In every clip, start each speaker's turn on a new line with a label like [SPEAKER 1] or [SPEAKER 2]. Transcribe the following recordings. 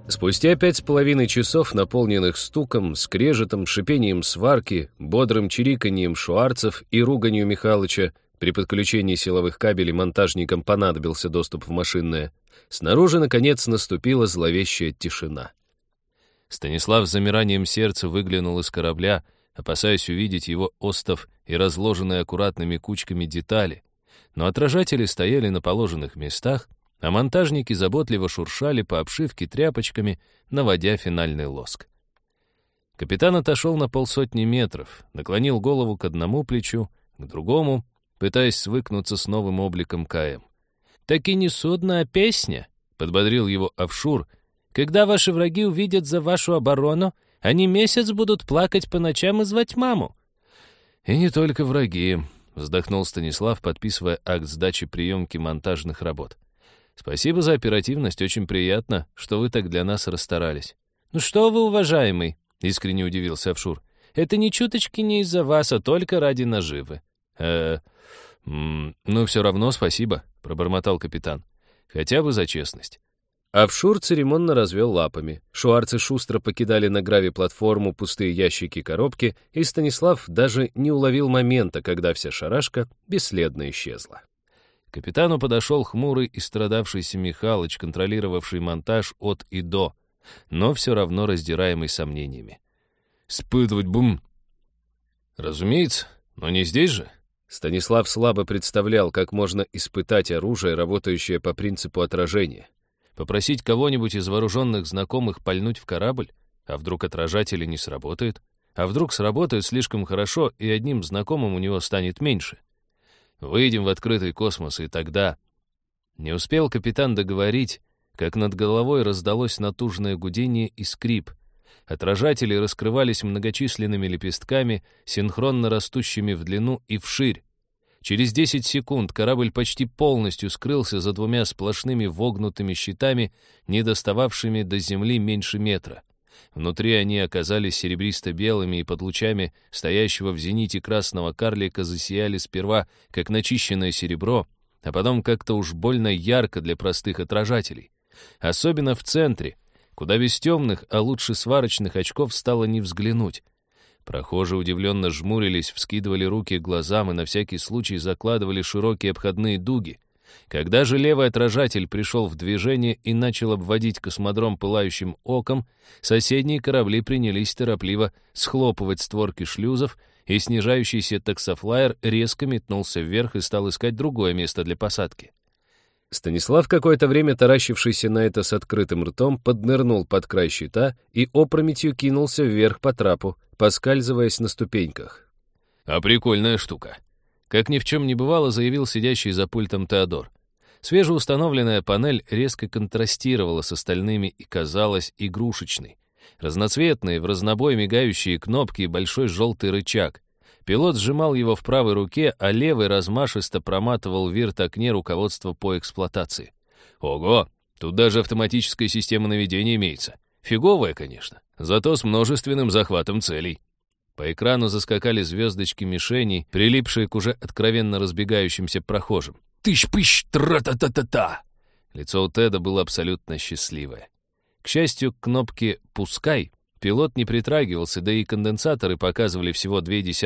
[SPEAKER 1] Спустя 5,5 часов, наполненных стуком, скрежетом, шипением сварки, бодрым чириканьем шуарцев и руганью Михалыча, при подключении силовых кабелей монтажникам понадобился доступ в машинное, снаружи, наконец, наступила зловещая тишина. Станислав с замиранием сердца выглянул из корабля, опасаясь увидеть его остов и разложенные аккуратными кучками детали, но отражатели стояли на положенных местах, а монтажники заботливо шуршали по обшивке тряпочками, наводя финальный лоск. Капитан отошел на 50 метров, наклонил голову к одному плечу, к другому, пытаясь свыкнуться с новым обликом КМ. «Так и не судно, а песня», — подбодрил его Офшур. «Когда ваши враги увидят за вашу оборону, они месяц будут плакать по ночам и звать маму». «И не только враги», — вздохнул Станислав, подписывая акт сдачи приемки монтажных работ. «Спасибо за оперативность, очень приятно, что вы так для нас расстарались». «Ну что вы, уважаемый», — искренне удивился Офшур, «это ни чуточки не из-за вас, а только ради наживы». Ну все равно спасибо», — пробормотал капитан. «Хотя бы за честность». Офшур церемонно развел лапами. Шуарцы шустро покидали на грави-платформу пустые ящики-коробки, и Станислав даже не уловил момента, когда вся шарашка бесследно исчезла. К капитану подошел хмурый и страдавшийся Михалыч, контролировавший монтаж от и до, но все равно раздираемый сомнениями. «Спытывать бум!» «Разумеется, но не здесь же». Станислав слабо представлял, как можно испытать оружие, работающее по принципу отражения. Попросить кого-нибудь из вооруженных знакомых пальнуть в корабль? А вдруг отражатели не сработают? А вдруг сработают слишком хорошо, и одним знакомым у него станет меньше? Выйдем в открытый космос, и тогда... Не успел капитан договорить, как над головой раздалось натужное гудение и скрип. Отражатели раскрывались многочисленными лепестками, синхронно растущими в длину и вширь. Через 10 секунд корабль почти полностью скрылся за двумя сплошными вогнутыми щитами, не достававшими до земли меньше метра. Внутри они оказались серебристо-белыми, и под лучами стоящего в зените красного карлика засияли сперва как начищенное серебро, а потом как-то уж больно ярко для простых отражателей. Особенно в центре, куда без темных, а лучше сварочных очков стало не взглянуть. Прохожие удивленно жмурились, вскидывали руки к глазам и на всякий случай закладывали широкие обходные дуги. Когда же левый отражатель пришел в движение и начал обводить космодром пылающим оком, соседние корабли принялись торопливо схлопывать створки шлюзов, и снижающийся таксофлайер резко метнулся вверх и стал искать другое место для посадки. Станислав, какое-то время таращившийся на это с открытым ртом, поднырнул под край щита и опрометью кинулся вверх по трапу, поскальзываясь на ступеньках. «А прикольная штука», — как ни в чем не бывало, заявил сидящий за пультом Теодор. Свежеустановленная панель резко контрастировала с остальными и казалась игрушечной. Разноцветные, в разнобой мигающие кнопки и большой желтый рычаг. Пилот сжимал его в правой руке, а левый размашисто проматывал в вирт-окне руководство по эксплуатации. Ого, тут даже автоматическая система наведения имеется. Фиговая, конечно, зато с множественным захватом целей. По экрану заскакали звездочки мишеней, прилипшие к уже откровенно разбегающимся прохожим. «Тыщ-пыщ, тра-та-та-та-та!» Лицо у Теда было абсолютно счастливое. К счастью, к кнопке «Пускай» пилот не притрагивался, да и конденсаторы показывали всего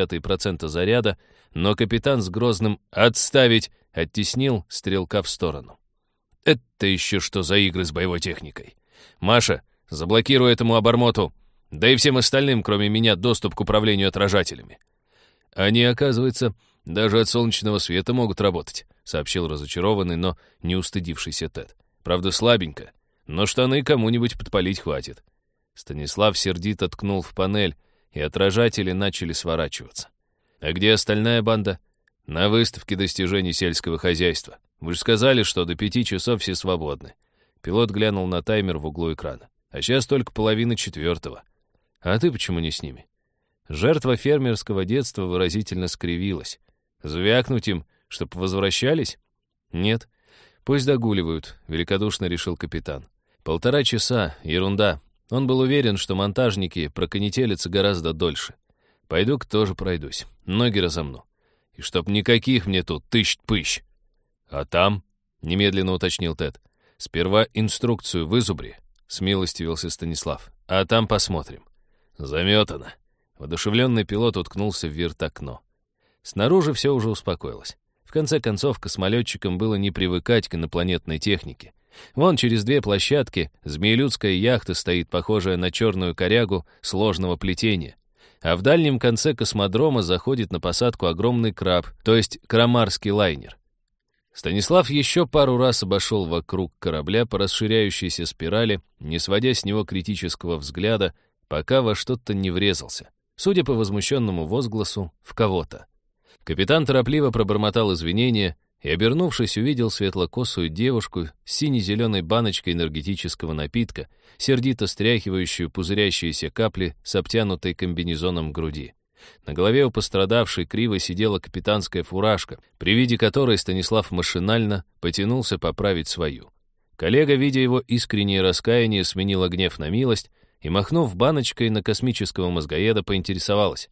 [SPEAKER 1] 0,2% заряда, но капитан с грозным «отставить» оттеснил стрелка в сторону. «Это еще что за игры с боевой техникой? Маша, заблокируй этому обормоту, да и всем остальным, кроме меня, доступ к управлению отражателями». «Они, оказывается, даже от солнечного света могут работать», сообщил разочарованный, но не устыдившийся Тед. «Правда, слабенько, но штаны кому-нибудь подпалить хватит». Станислав сердито ткнул в панель, и отражатели начали сворачиваться. «А где остальная банда?» «На выставке достижений сельского хозяйства. Вы же сказали, что до 5 часов все свободны». Пилот глянул на таймер в углу экрана. «А сейчас только 3:30. А ты почему не с ними?» Жертва фермерского детства выразительно скривилась. «Звякнуть им, чтоб возвращались?» «Нет. Пусть догуливают», — великодушно решил капитан. 1,5 часа, ерунда. Он был уверен, что монтажники проконетелятся гораздо дольше. Пойду-ка тоже пройдусь, ноги разомну. И чтоб никаких мне тут тыщ-пыщ. «А там?» — немедленно уточнил Тед. «Сперва инструкцию вызубри, — смилостивился Станислав. «А там посмотрим». «Заметано». Воодушевленный пилот уткнулся в вирт-окно. Снаружи все уже успокоилось. В конце концов, космолетчикам было не привыкать к инопланетной технике. Вон через 2 площадки змеелюдская яхта стоит, похожая на черную корягу сложного плетения. А в дальнем конце космодрома заходит на посадку огромный краб, то есть крамарский лайнер. Станислав еще пару раз обошел вокруг корабля по расширяющейся спирали, не сводя с него критического взгляда, пока во что-то не врезался. Судя по возмущенному возгласу, в кого-то. Капитан торопливо пробормотал извинения и, обернувшись, увидел светлокосую девушку с сине-зеленой баночкой энергетического напитка, сердито стряхивающую пузырящиеся капли с обтянутой комбинезоном груди. На голове у пострадавшей криво сидела капитанская фуражка, при виде которой Станислав машинально потянулся поправить свою. Коллега, видя его искреннее раскаяние, сменила гнев на милость и, махнув баночкой на космического мозгоеда, поинтересовалась.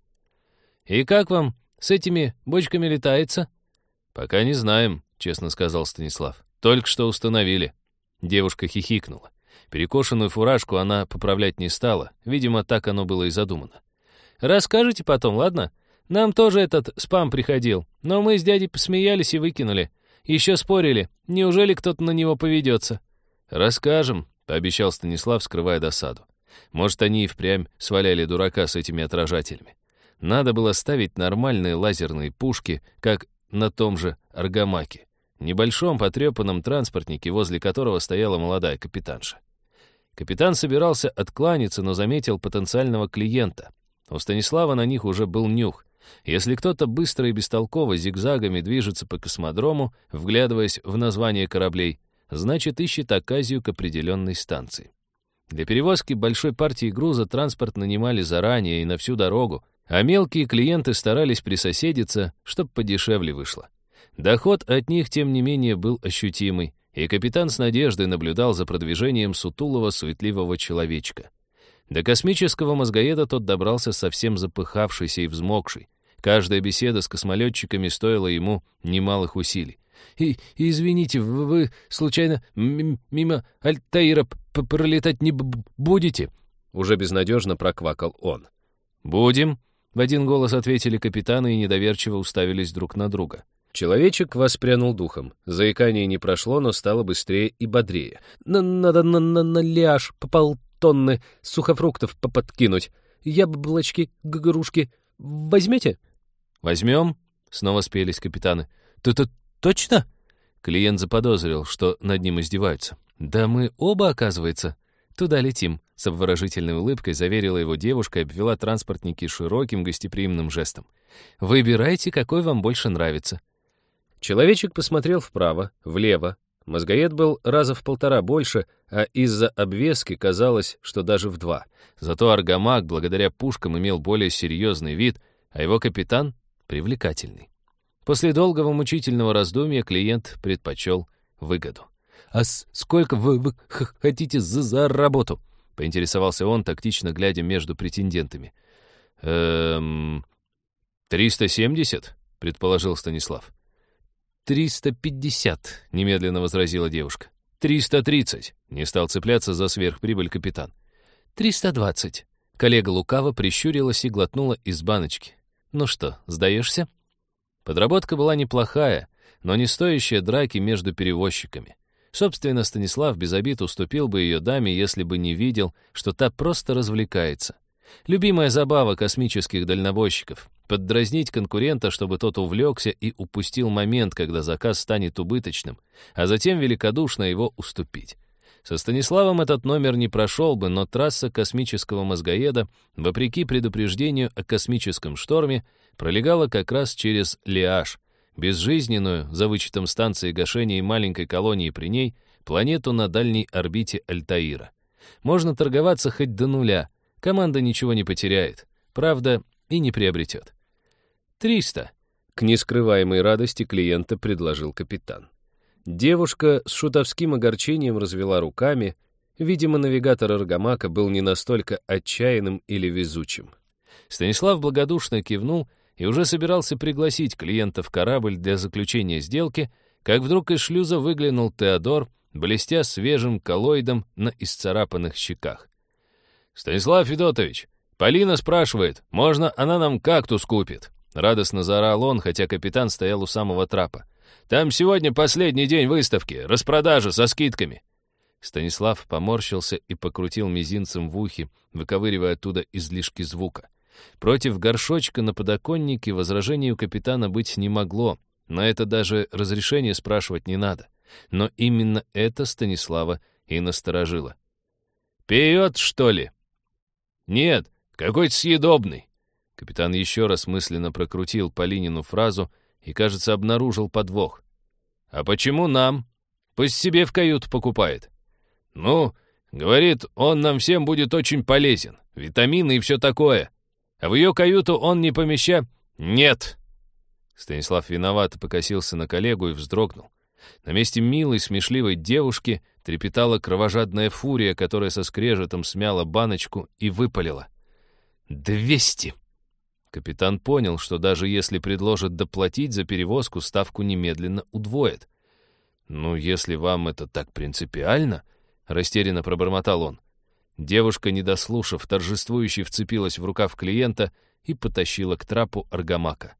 [SPEAKER 1] «И как вам с этими бочками летается?» «Пока не знаем», — честно сказал Станислав. «Только что установили». Девушка хихикнула. Перекошенную фуражку она поправлять не стала. Видимо, так оно было и задумано. «Расскажете потом, ладно? Нам тоже этот спам приходил, но мы с дядей посмеялись и выкинули. Еще спорили, неужели кто-то на него поведется?» «Расскажем», — пообещал Станислав, скрывая досаду. Может, они и впрямь сваляли дурака с этими отражателями. Надо было ставить нормальные лазерные пушки, как на том же Аргамаке, небольшом потрепанном транспортнике, возле которого стояла молодая капитанша. Капитан собирался откланяться, но заметил потенциального клиента. У Станислава на них уже был нюх. Если кто-то быстро и бестолково зигзагами движется по космодрому, вглядываясь в название кораблей, значит, ищет оказию к определенной станции. Для перевозки большой партии груза транспорт нанимали заранее и на всю дорогу, а мелкие клиенты старались присоседиться, чтоб подешевле вышло. Доход от них, тем не менее, был ощутимый, и капитан с надеждой наблюдал за продвижением сутулого, суетливого человечка. До космического мозгоеда тот добрался совсем запыхавшийся и взмокший. Каждая беседа с космолетчиками стоила ему немалых усилий. «Извините, вы случайно мимо Альтаира пролетать не будете?» Уже безнадежно проквакал он. «Будем», — в один голос ответили капитаны и недоверчиво уставились друг на друга. Человечек воспрянул духом. Заикание не прошло, но стало быстрее и бодрее. «Надо на ляж по полтонны сухофруктов подкинуть. Яблочки, грушки. Возьмете?» «Возьмем», — снова спелись капитаны. «Ты-то точно?» Клиент заподозрил, что над ним издеваются. «Да мы оба, оказывается, туда летим», — с обворожительной улыбкой заверила его девушка и обвела транспортники широким гостеприимным жестом. «Выбирайте, какой вам больше нравится». Человечек посмотрел вправо, влево. Мозгоед был раза в 1,5 больше, а из-за обвески казалось, что даже в 2. Зато Аргамак, благодаря пушкам, имел более серьезный вид, а его капитан — привлекательный. После долгого мучительного раздумья клиент предпочел выгоду. «А сколько вы хотите за работу?» — поинтересовался он, тактично глядя между претендентами. 370, — предположил Станислав. 350, — немедленно возразила девушка. 330, — не стал цепляться за сверхприбыль капитан. 320. Коллега лукаво прищурилась и глотнула из баночки. «Ну что, сдаешься?» Подработка была неплохая, но не стоящая драки между перевозчиками. Собственно, Станислав без обид уступил бы ее даме, если бы не видел, что та просто развлекается. Любимая забава космических дальнобойщиков — поддразнить конкурента, чтобы тот увлекся и упустил момент, когда заказ станет убыточным, а затем великодушно его уступить. Со Станиславом этот номер не прошел бы, но трасса космического мозгоеда, вопреки предупреждению о космическом шторме, пролегала как раз через Лиаш, безжизненную, за вычетом станции гашения и маленькой колонии при ней, планету на дальней орбите Альтаира. Можно торговаться хоть до нуля, команда ничего не потеряет, правда, и не приобретет. 300. К нескрываемой радости клиента предложил капитан. Девушка с шутовским огорчением развела руками. Видимо, навигатор Аргамака был не настолько отчаянным или везучим. Станислав благодушно кивнул и уже собирался пригласить клиента в корабль для заключения сделки, как вдруг из шлюза выглянул Теодор, блестя свежим коллоидом на исцарапанных щеках. «Станислав Федотович, Полина спрашивает, можно она нам кактус купит?» Радостно заорал он, хотя капитан стоял у самого трапа. «Там сегодня последний день выставки, распродажа со скидками». Станислав поморщился и покрутил мизинцем в ухе, выковыривая оттуда излишки звука. Против горшочка на подоконнике возражений у капитана быть не могло, на это даже разрешение спрашивать не надо. Но именно это Станислава и насторожило. «Пьет, что ли?» «Нет, какой-то съедобный». Капитан еще раз мысленно прокрутил Полинину фразу и, кажется, обнаружил подвох. «А почему нам? Пусть себе в каюту покупает». «Ну, говорит, он нам всем будет очень полезен. Витамины и все такое. А в ее каюту он не помеща...» «Нет!» Станислав виновато покосился на коллегу и вздрогнул. На месте милой, смешливой девушки трепетала кровожадная фурия, которая со скрежетом смяла баночку и выпалила. 200! Капитан понял, что даже если предложат доплатить за перевозку, ставку немедленно удвоят. «Ну, если вам это так принципиально...» — растерянно пробормотал он. Девушка, не дослушав, торжествующе вцепилась в рукав клиента и потащила к трапу аргамака.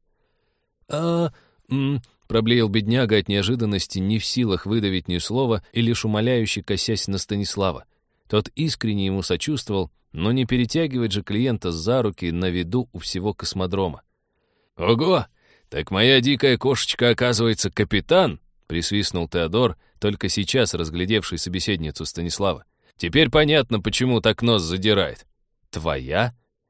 [SPEAKER 1] Проблеял бедняга от неожиданности, не в силах выдавить ни слова и лишь умоляюще косясь на Станислава. Тот искренне ему сочувствовал, но не перетягивать же клиента за руки на виду у всего космодрома. «Ого! Так моя дикая кошечка, оказывается, капитан!» — присвистнул Теодор, только сейчас разглядевший собеседницу Станислава. «Теперь понятно, почему так нос задирает». «Твоя?»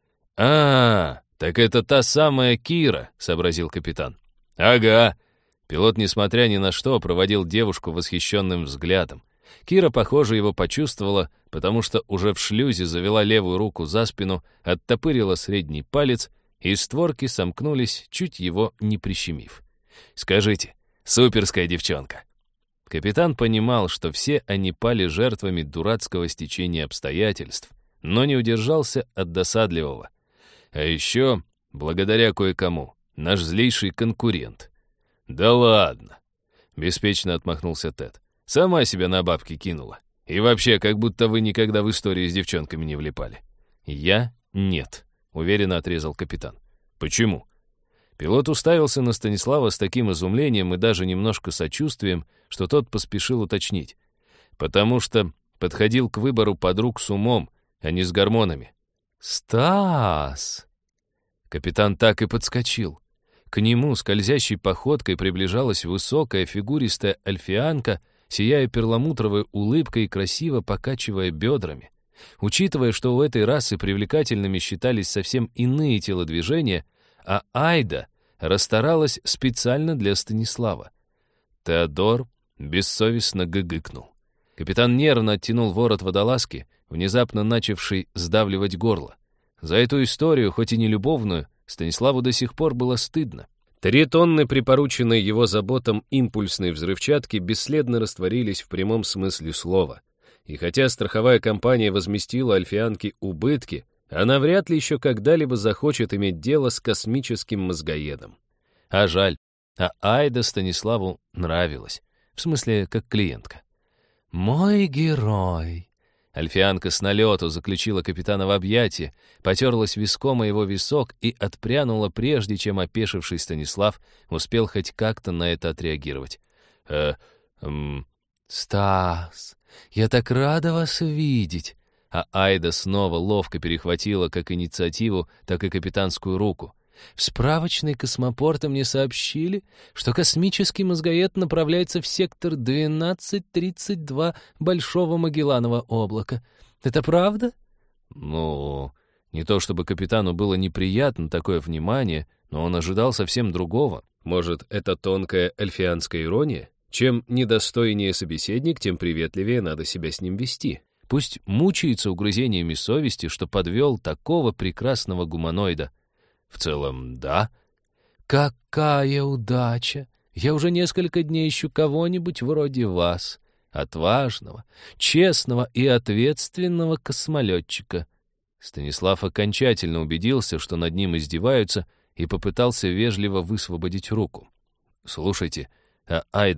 [SPEAKER 1] Так это та самая Кира», — сообразил капитан. «Ага». Пилот, несмотря ни на что, проводил девушку восхищенным взглядом. Кира, похоже, его почувствовала, потому что уже в шлюзе завела левую руку за спину, оттопырила средний палец, и створки сомкнулись, чуть его не прищемив. «Скажите, суперская девчонка». Капитан понимал, что все они пали жертвами дурацкого стечения обстоятельств, но не удержался от досадливого. А еще, благодаря кое-кому, наш злейший конкурент. «Да ладно!» — беспечно отмахнулся Тед. «Сама себя на бабки кинула. И вообще, как будто вы никогда в истории с девчонками не влипали». «Я — нет», — уверенно отрезал капитан. «Почему?» Пилот уставился на Станислава с таким изумлением и даже немножко сочувствием, что тот поспешил уточнить. «Потому что подходил к выбору подруг с умом, а не с гормонами». «Стас!» Капитан так и подскочил. К нему скользящей походкой приближалась высокая фигуристая альфианка, сияя перламутровой улыбкой и красиво покачивая бедрами. Учитывая, что у этой расы привлекательными считались совсем иные телодвижения, а Айда расстаралась специально для Станислава. Теодор бессовестно гыгыкнул. Капитан нервно оттянул ворот водолазки, внезапно начавший сдавливать горло. За эту историю, хоть и не любовную, Станиславу до сих пор было стыдно. 3 тонны припорученной его заботам импульсной взрывчатки бесследно растворились в прямом смысле слова. И хотя страховая компания возместила альфианке убытки, она вряд ли еще когда-либо захочет иметь дело с космическим мозгоедом. А жаль, а Айда Станиславу нравилась, в смысле, как клиентка. «Мой герой!» Альфианка с налету заключила капитана в объятия, потерлась виском о его висок и отпрянула, прежде чем опешивший Станислав успел хоть как-то на это отреагировать. «Стас, я так рада вас видеть!» А Айда снова ловко перехватила как инициативу, так и капитанскую руку. «В справочной космопорта мне сообщили, что космический мозгоед направляется в сектор 1232 Большого Магелланова облака. Это правда?» Ну, не то чтобы капитану было неприятно такое внимание, но он ожидал совсем другого. Может, это тонкая эльфианская ирония? Чем недостойнее собеседник, тем приветливее надо себя с ним вести. Пусть мучается угрызениями совести, что подвел такого прекрасного гуманоида. В целом, да. «Какая удача! Я уже несколько дней ищу кого-нибудь вроде вас, отважного, честного и ответственного космолетчика». Станислав окончательно убедился, что над ним издеваются, и попытался вежливо высвободить руку. «Слушайте, Айда,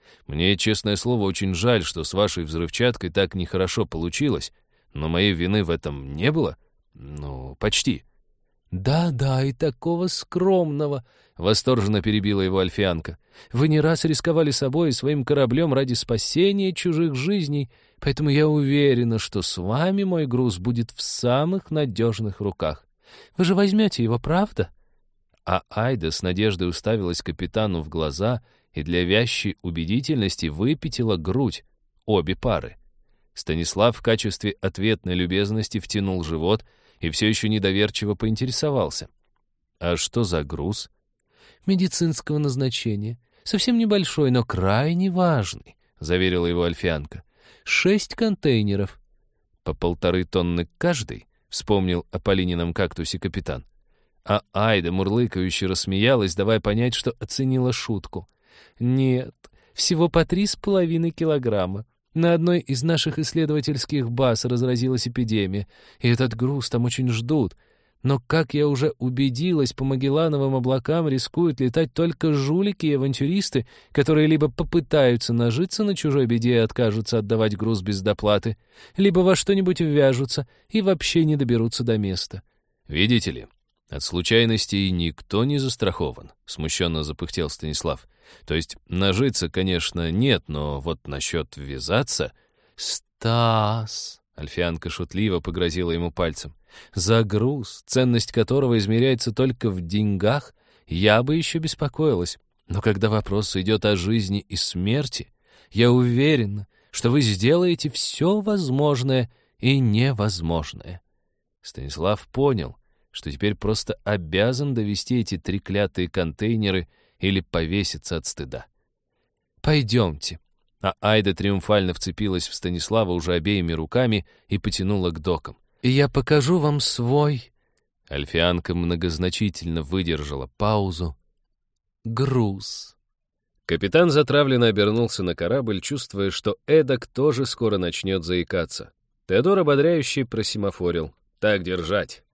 [SPEAKER 1] Мне, честное слово, очень жаль, что с вашей взрывчаткой так нехорошо получилось, но моей вины в этом не было. Ну, почти». «Да-да, и такого скромного!» — восторженно перебила его Альфианка. «Вы не раз рисковали собой и своим кораблем ради спасения чужих жизней, поэтому я уверена, что с вами мой груз будет в самых надежных руках. Вы же возьмете его, правда?» А Айда с надеждой уставилась капитану в глаза и для вящей убедительности выпятила грудь, обе пары. Станислав в качестве ответной любезности втянул живот и все еще недоверчиво поинтересовался. «А что за груз?» «Медицинского назначения. Совсем небольшой, но крайне важный», — заверила его Альфианка. 6 контейнеров. По 1,5 тонны каждый, вспомнил о Полинином кактусе капитан. А Айда мурлыкающе рассмеялась, давая понять, что оценила шутку. «Нет, всего по 3,5 килограмма. На одной из наших исследовательских баз разразилась эпидемия, и этот груз там очень ждут. Но, как я уже убедилась, по Магеллановым облакам рискуют летать только жулики и авантюристы, которые либо попытаются нажиться на чужой беде и откажутся отдавать груз без доплаты, либо во что-нибудь ввяжутся и вообще не доберутся до места». «Видите ли, от случайностей никто не застрахован», — смущенно запыхтел Станислав. «То есть нажиться, конечно, нет, но вот насчет ввязаться...» «Стас!» — Альфианка шутливо погрозила ему пальцем. «За груз, ценность которого измеряется только в деньгах, я бы еще беспокоилась. Но когда вопрос идет о жизни и смерти, я уверена, что вы сделаете все возможное и невозможное». Станислав понял, что теперь просто обязан довести эти треклятые контейнеры или повеситься от стыда. «Пойдемте». А Айда триумфально вцепилась в Станислава уже обеими руками и потянула к докам. «И я покажу вам свой...» Альфианка многозначительно выдержала паузу. «Груз». Капитан затравленно обернулся на корабль, чувствуя, что эдак тоже скоро начнет заикаться. Теодор ободряюще просимофорил. «Так держать».